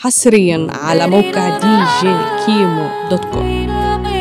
حصريا على موقع djkimo.com.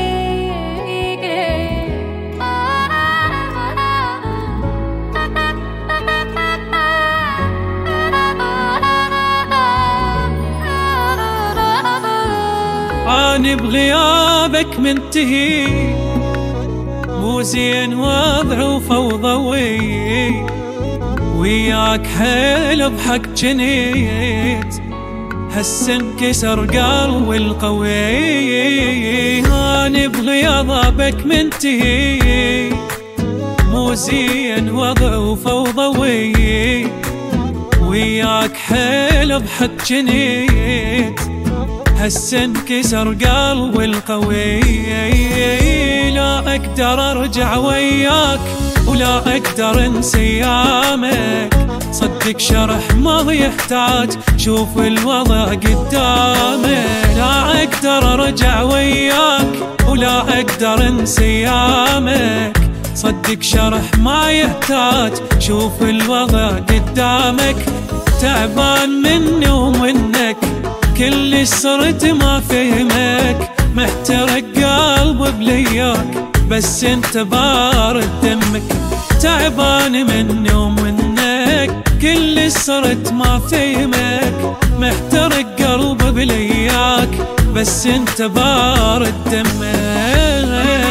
أنا بغيابك منتهي، مو زين وضع وفوضوي، وياك حيل بحق جنيت، هسه انكسر قلبي القوي. أنا بغيابك منتهي، مو زين وضع وفوضوي، وياك حيل بحق جنيت، هسه انكسر قلبي القوي. لا اقدر ارجع وياك ولا اقدر انسى ايامك، صدق شرح ما يحتاج، شوف الوضع قدامك. لا اقدر ارجع وياك ولا اقدر انسى ايامك، صدق شرح ما يحتاج، شوف الوضع قدامك. تعبان مني ومنك، كل صرت ما فهمك، محترق قلبي بلياك، بس انت بارد دمك. تعبان مني ومنك، كل صرت ما فهمك، محترق قلبي بلياك، بس انت بارد دمك.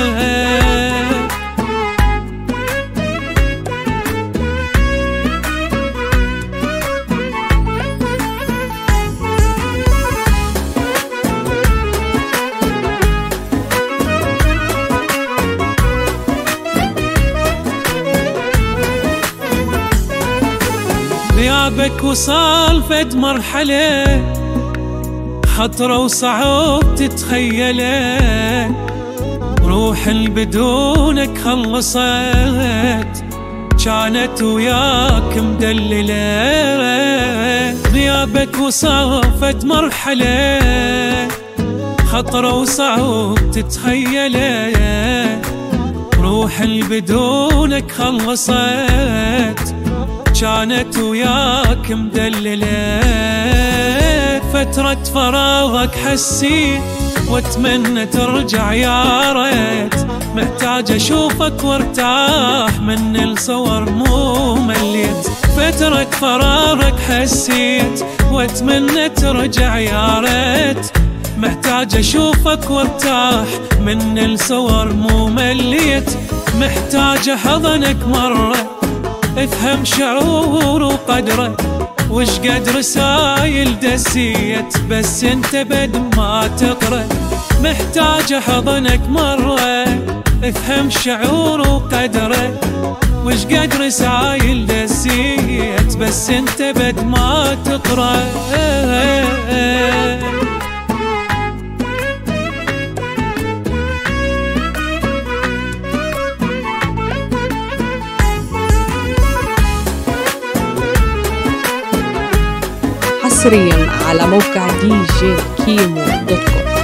غيابك وصال فد مرحلة، خطرة وصعوب تتخيله، روح بدونك خلصت، كانت وياك مدللة. غيابك وصال فد مرحلة، خطرة وصعوب تتخيله، روح بدونك خلصت، كانت وياك مدللة. فترة فراغك حسيت واتمنى ترجع يا ريت، محتاج اشوفك وارتاح من الصور مو مليت. فترة فراغك حسيت واتمنى ترجع يا ريت، محتاج اشوفك وارتاح من الصور مو مليت. محتاج احضنك مرة، افهم شعور وقدره، وش قد رسايل دسيت، بس انت بد ما تقرأ. محتاج احضنك مرة، افهم شعور وقدره، وش قد رسايل دسيت، بس انت بد ما تقرأ. حصريا على موقع djkimo.com.